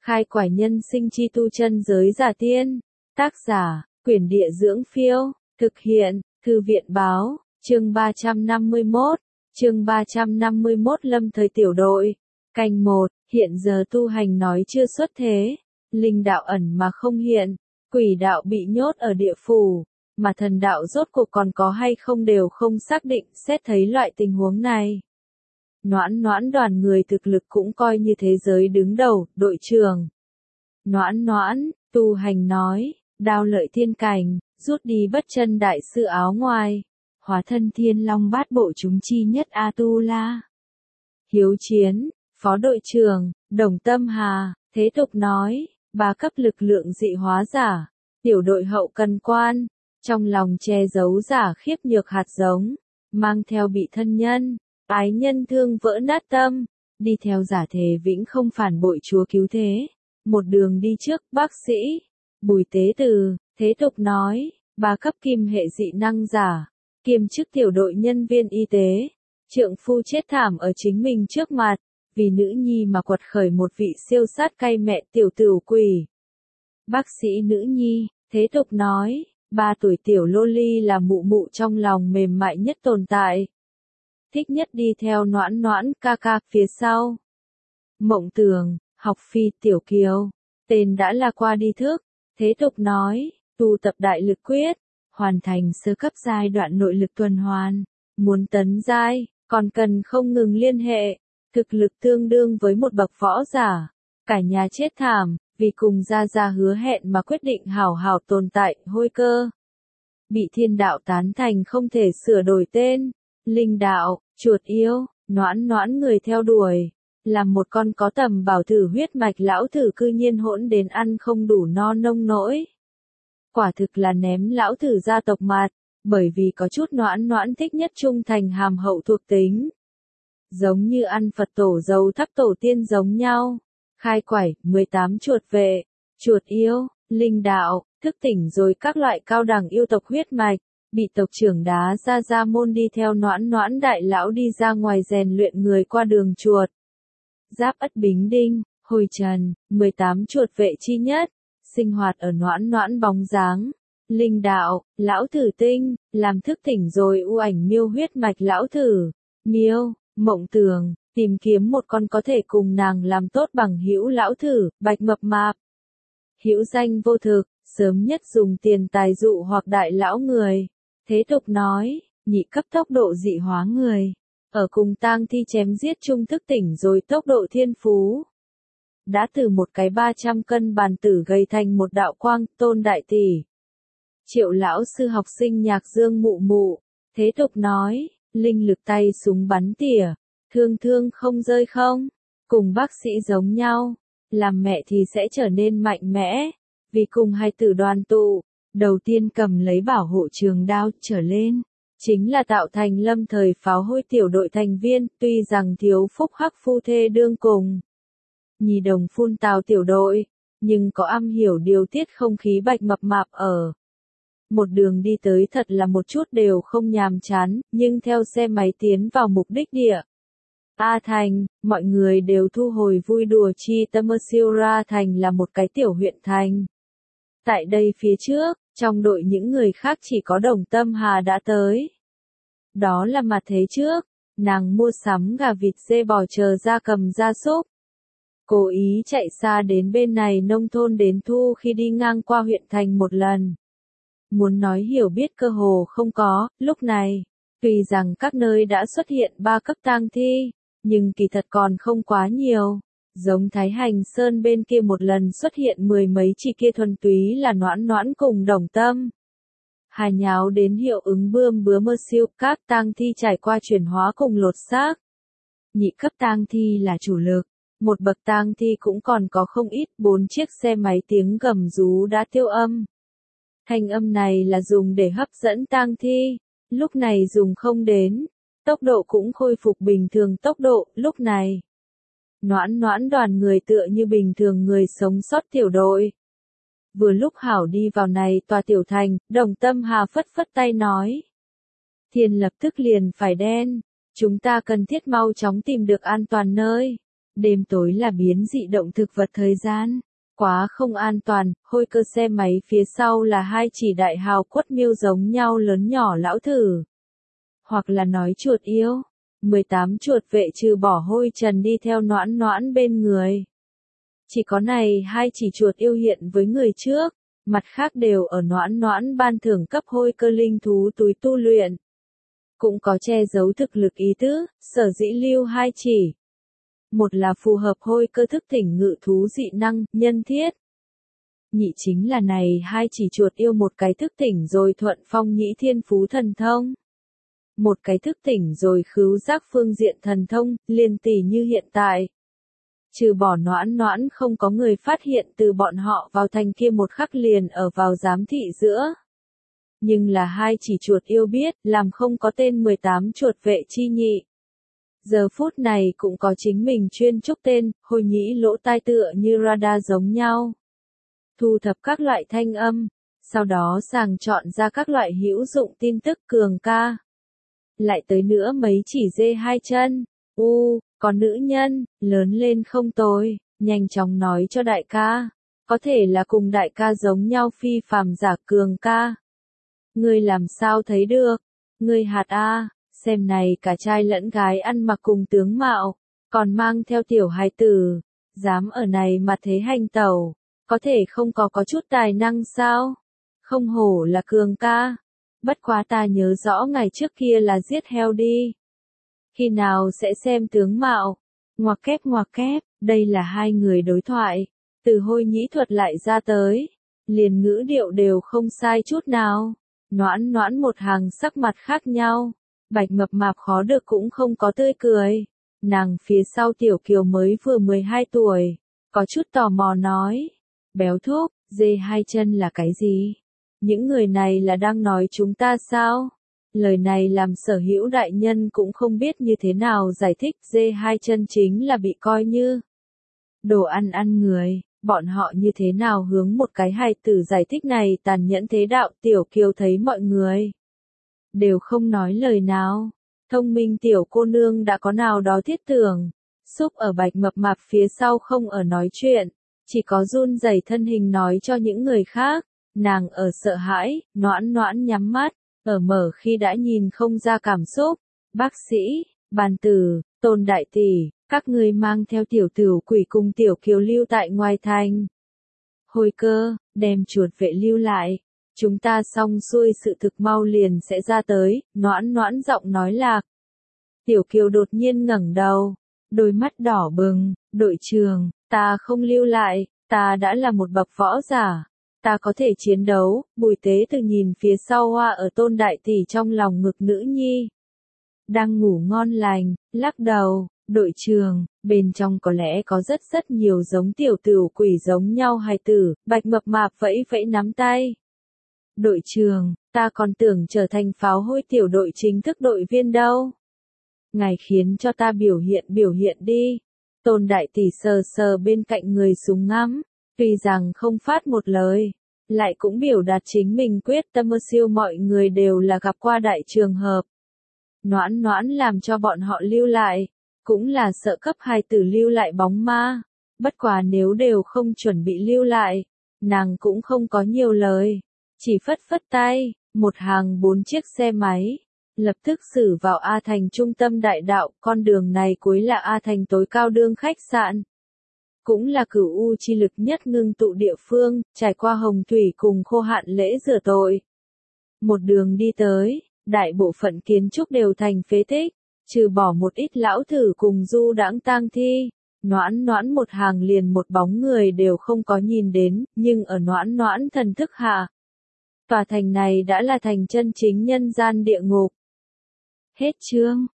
Khai quải nhân sinh chi tu chân giới giả tiên. Tác giả, Quyển Địa Dưỡng Phiêu. Thực hiện, Thư viện Báo. Chương 351. Chương 351 Lâm thời tiểu đội. Canh 1. Hiện giờ tu hành nói chưa xuất thế. Linh đạo ẩn mà không hiện. Quỷ đạo bị nhốt ở địa phủ. Mà thần đạo rốt cuộc còn có hay không đều không xác định. Xét thấy loại tình huống này, Noãn Noãn đoàn người thực lực cũng coi như thế giới đứng đầu, đội trưởng. Noãn Noãn, tu hành nói, đao lợi thiên cảnh, rút đi bất chân đại sư áo ngoài. Hóa thân thiên long bát bộ chúng chi nhất A-tu-la. Hiếu chiến, phó đội trưởng, Đồng Tâm Hà, thế tục nói, 3 cấp lực lượng dị hóa giả, tiểu đội hậu cần quan, trong lòng che giấu giả khiếp nhược hạt giống, mang theo bị thân nhân, ái nhân thương vỡ nát tâm, đi theo giả thề vĩnh không phản bội Chúa cứu thế, một đường đi trước. Bác sĩ Bùi Tế Từ, thế tục nói, 3 cấp kim hệ dị năng giả, kiêm chức tiểu đội nhân viên y tế, trượng phu chết thảm ở chính mình trước mặt, vì nữ nhi mà quật khởi một vị siêu sát cay mẹ tiểu tửu quỷ. Bác sĩ nữ nhi, thế tục nói, 3 tuổi tiểu loli là mụ mụ trong lòng mềm mại nhất tồn tại. Thích nhất đi theo Noãn Noãn ca ca phía sau. Mộng Tường, học phi tiểu kiều, tên đã là qua đi thức, thế tục nói, tu tập đại lực quyết, hoàn thành sơ cấp giai đoạn nội lực tuần hoàn, muốn tấn giai, còn cần không ngừng liên hệ, thực lực tương đương với một bậc võ giả, cả nhà chết thảm, vì cùng gia hứa hẹn mà quyết định hảo hảo tồn tại. Hôi cơ bị thiên đạo tán thành không thể sửa đổi tên. Linh đạo, chuột yêu, Noãn Noãn người theo đuổi, làm một con có tầm bảo thử huyết mạch lão thử cư nhiên hỗn đến ăn không đủ no nông nỗi. Quả thực là ném lão thử gia tộc mặt, bởi vì có chút Noãn Noãn thích nhất trung thành hàm hậu thuộc tính. Giống như ăn Phật tổ dầu thắp tổ tiên giống nhau. Khai quải, 18 chuột vệ, chuột yêu, linh đạo, thức tỉnh rồi các loại cao đẳng yêu tộc huyết mạch, bị tộc trưởng đá ra môn đi theo Noãn Noãn đại lão đi ra ngoài rèn luyện người qua đường chuột. Giáp Ất Bính Đinh, Hồi Trần, 18 chuột vệ chi nhất, sinh hoạt ở Noãn Noãn bóng dáng. Linh đạo, lão thử tinh, làm thức tỉnh rồi u ảnh miêu huyết mạch lão thử, miêu. Mộng Tường, tìm kiếm một con có thể cùng nàng làm tốt bằng hữu lão thử, bạch mập mạp. Hữu danh vô thực, sớm nhất dùng tiền tài dụ hoặc đại lão người. Thế tục nói, nhị cấp tốc độ dị hóa người. Ở cùng tang thi chém giết chung thức tỉnh rồi tốc độ thiên phú. Đã từ một cái 300 cân bàn tử gầy thành một đạo quang, Tôn đại tỷ. Triệu lão sư học sinh Nhạc Dương mụ mụ. Thế tục nói, linh lực tay súng bắn tỉa, thương không rơi không, cùng bác sĩ giống nhau, làm mẹ thì sẽ trở nên mạnh mẽ, vì cùng hai tử đoàn tụ, đầu tiên cầm lấy bảo hộ trường đao trở lên, chính là tạo thành lâm thời pháo hôi tiểu đội thành viên, tuy rằng thiếu phúc hắc phu thê đương cùng. Nhì đồng phun tào tiểu đội, nhưng có am hiểu điều tiết không khí bạch mập mạp ở. Một đường đi tới thật là một chút đều không nhàm chán, nhưng theo xe máy tiến vào mục đích địa. A Thành, mọi người đều thu hồi vui đùa chi tâm siêu ra thành là một cái tiểu huyện thành. Tại đây phía trước, trong đội những người khác chỉ có Đồng Tâm Hà đã tới. Đó là mặt thế trước, nàng mua sắm gà vịt dê bò chờ gia cầm gia súc. Cố ý chạy xa đến bên này nông thôn đến thu khi đi ngang qua huyện thành một lần. Muốn nói hiểu biết cơ hồ không có, lúc này, tuy rằng các nơi đã xuất hiện 3 cấp tang thi, nhưng kỳ thật còn không quá nhiều. Giống Thái Hành Sơn bên kia một lần xuất hiện 10 mấy chỉ kia thuần túy là Noãn Noãn cùng Đồng Tâm Hà nháo đến hiệu ứng bướm mơ siêu, các tang thi trải qua chuyển hóa cùng lột xác. Nhị cấp tang thi là chủ lực, một bậc tang thi cũng còn có không ít, 4 chiếc xe máy tiếng gầm rú đã tiêu âm. Thanh âm này là dùng để hấp dẫn tang thi, lúc này dùng không đến, tốc độ cũng khôi phục bình thường tốc độ, lúc này. Noãn Noãn đoàn người tựa như bình thường người sống sót tiểu đội. Vừa lúc hảo đi vào này tòa tiểu thành, Đồng Tâm Hà phất tay nói. Thiên lập tức liền phải đen, chúng ta cần thiết mau chóng tìm được an toàn nơi. Đêm tối là biến dị động thực vật thời gian. Quá không an toàn, hôi cơ xe máy phía sau là hai chỉ đại hào quất miêu giống nhau lớn nhỏ lão thử. Hoặc là nói chuột yêu. 18 chuột vệ trừ bỏ hôi trần đi theo noãn noãn bên người. Chỉ có này hai chỉ chuột yêu hiện với người trước, mặt khác đều ở noãn noãn ban thưởng cấp hôi cơ linh thú túi tu luyện. Cũng có che giấu thực lực ý tứ, sở dĩ lưu hai chỉ. Một là phù hợp hôi cơ thức tỉnh ngự thú dị năng, nhân thiết. Nhị chính là này hai chỉ chuột yêu một cái thức tỉnh rồi thuận phong nhĩ thiên phú thần thông. Một cái thức tỉnh rồi khứu giác phương diện thần thông, liên tỷ như hiện tại. Trừ bỏ noãn noãn không có người phát hiện từ bọn họ vào thành kia một khắc liền ở vào giám thị giữa. Nhưng là hai chỉ chuột yêu biết, làm không có tên 18 chuột vệ chi nhị. Giờ phút này cũng có chính mình chuyên trúc tên, hồi nhĩ lỗ tai tựa như radar giống nhau. Thu thập các loại thanh âm, sau đó sàng chọn ra các loại hữu dụng tin tức cường ca. Lại tới nữa mấy chỉ dê hai chân, có nữ nhân, lớn lên không tồi, nhanh chóng nói cho đại ca. Có thể là cùng đại ca giống nhau phi phàm giả cường ca. Ngươi làm sao thấy được? Ngươi hạt a, xem này cả trai lẫn gái ăn mặc cùng tướng mạo, còn mang theo tiểu hài tử, dám ở này mà thế hành tẩu, có thể không có chút tài năng sao? Không hổ là cường ca. Bất quá ta nhớ rõ ngày trước kia là giết heo đi. Khi nào sẽ xem tướng mạo? Ngoặc kép, đây là hai người đối thoại. Từ hôi nhĩ thuật lại ra tới. Liền ngữ điệu đều không sai chút nào. Noãn noãn một hàng sắc mặt khác nhau. Bạch mập mạp khó được cũng không có tươi cười. Nàng phía sau tiểu kiều mới vừa 12 tuổi. Có chút tò mò nói. Béo thúc, dê hai chân là cái gì? Những người này là đang nói chúng ta sao? Lời này làm sở hữu đại nhân cũng không biết như thế nào giải thích, dê hai chân chính là bị coi như đồ ăn người, bọn họ như thế nào hướng một cái hài tử giải thích này tàn nhẫn thế đạo. Tiểu kiều thấy mọi người đều không nói lời nào. Thông minh tiểu cô nương đã có nào đó thiết tưởng. Xúc ở bạch mập mạp phía sau không ở nói chuyện, chỉ có run rẩy thân hình nói cho những người khác. Nàng ở sợ hãi, noãn noãn nhắm mắt, ở mở khi đã nhìn không ra cảm xúc. Bác sĩ, bàn tử, Tôn đại tỷ, các ngươi mang theo tiểu tử quỷ cùng tiểu kiều lưu tại ngoài thành. Hồi cơ, đem chuột vệ lưu lại. Chúng ta xong xuôi sự thực mau liền sẽ ra tới, noãn noãn giọng nói lạc. Tiểu kiều đột nhiên ngẩng đầu, đôi mắt đỏ bừng, đội trưởng, ta không lưu lại, ta đã là một bậc võ giả. Ta có thể chiến đấu. Bùi tế từ nhìn phía sau hoa ở Tôn đại tỷ trong lòng ngực nữ nhi. Đang ngủ ngon lành, lắc đầu, đội trưởng, bên trong có lẽ có rất nhiều giống tiểu tử quỷ giống nhau hài tử. Bạch mập mạp vẫy vẫy nắm tay. Đội trưởng, ta còn tưởng trở thành pháo hôi tiểu đội chính thức đội viên đâu. Ngài khiến cho ta biểu hiện đi. Tôn đại tỷ sờ sờ bên cạnh người súng ngắm. Tuy rằng không phát một lời, lại cũng biểu đạt chính mình quyết tâm siêu mọi người đều là gặp qua đại trường hợp. Noãn noãn làm cho bọn họ lưu lại, cũng là sợ cấp hai tử lưu lại bóng ma. Bất quá nếu đều không chuẩn bị lưu lại, nàng cũng không có nhiều lời, chỉ phất phất tay, một hàng 4 chiếc xe máy, lập tức xử vào A Thành trung tâm đại đạo. Con đường này cuối là A Thành tối cao đương khách sạn. Cũng là cửu u chi lực nhất ngưng tụ địa phương, trải qua hồng thủy cùng khô hạn lễ rửa tội. Một đường đi tới, đại bộ phận kiến trúc đều thành phế tích, trừ bỏ một ít lão thử cùng du đãng tang thi. Noãn noãn một hàng liền một bóng người đều không có nhìn đến, nhưng ở noãn noãn thần thức hạ. Tòa thành này đã là thành chân chính nhân gian địa ngục. Hết chương.